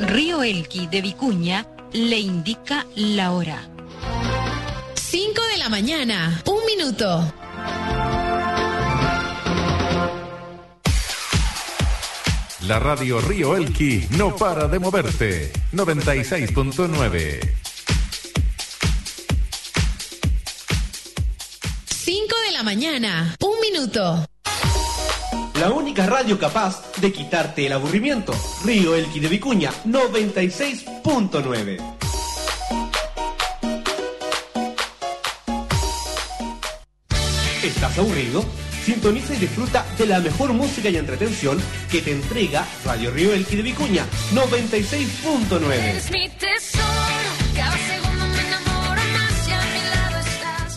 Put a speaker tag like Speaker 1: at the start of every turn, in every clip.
Speaker 1: Río Elqui de Vicuña le indica la hora.
Speaker 2: 5 de la mañana, 1 minuto.
Speaker 3: La radio Río Elqui no para de moverte. 96.9.
Speaker 2: 5 de la mañana, 1 minuto.
Speaker 4: La única radio capaz de quitarte el aburrimiento. Río Elqui de Vicuña, 96.9. ¿Estás aburrido? Sintoniza y disfruta de la mejor música y entretención que te entrega Radio Río Elqui de Vicuña, 96.9.
Speaker 5: Eres mi tesoro, cada segundo me enamoro más y a mi lado estás.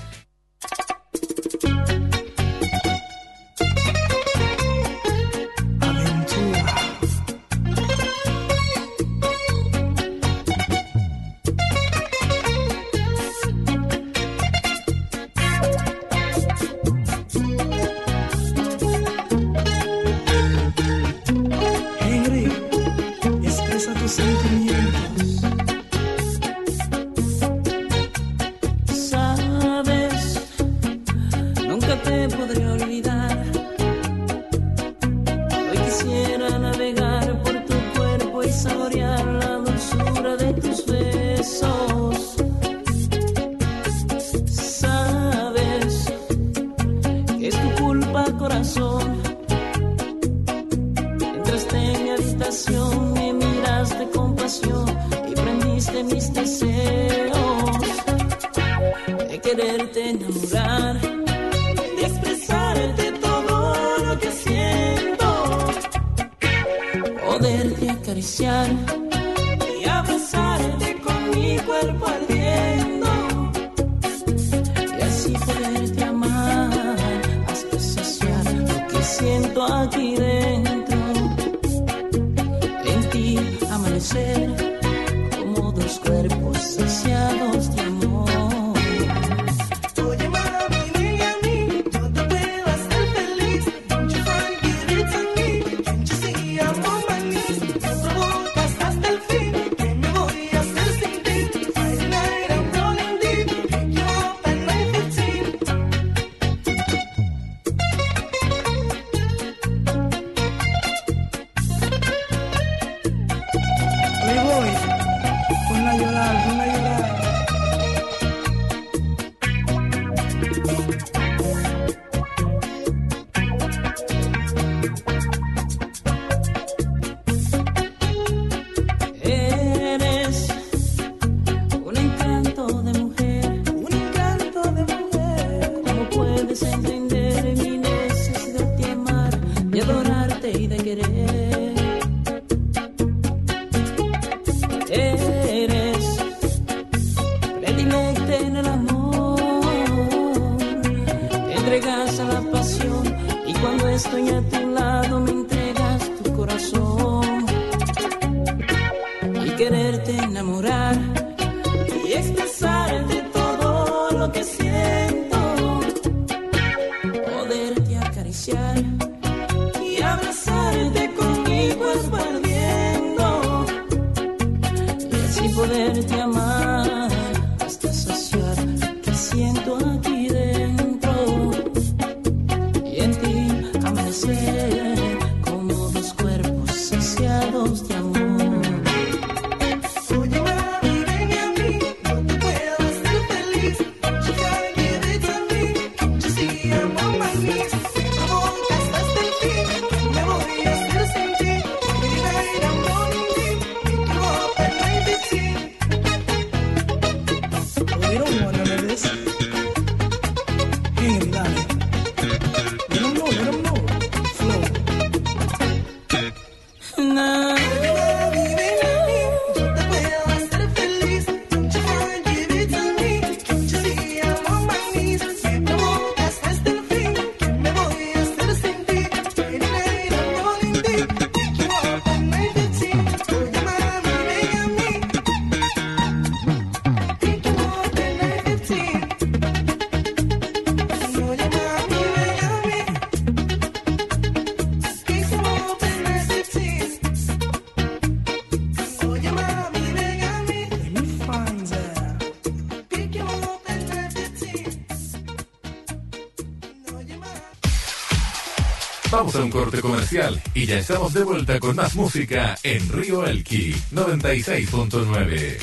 Speaker 3: Vamos a un corte comercial y ya estamos de vuelta con más música en Río Elqui 96.9.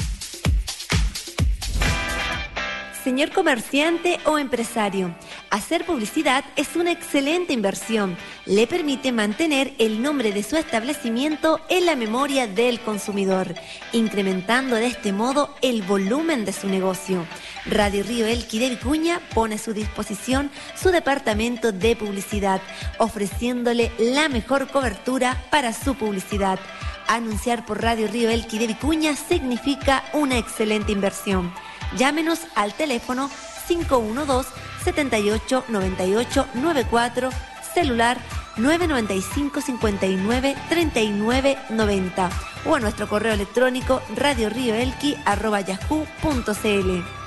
Speaker 6: Señor comerciante o empresario, hacer publicidad es una excelente inversión. Le permite mantener el nombre de su establecimiento en la memoria del consumidor, incrementando de este modo el volumen de su negocio. Radio Río Elqui de Vicuña pone a su disposición su departamento de publicidad, ofreciéndole la mejor cobertura para su publicidad. Anunciar por Radio Río Elqui de Vicuña significa una excelente inversión. Llámenos al teléfono 512-789894, celular 995-59-3990 o a nuestro correo electrónico radiorioelqui@yahoo.cl.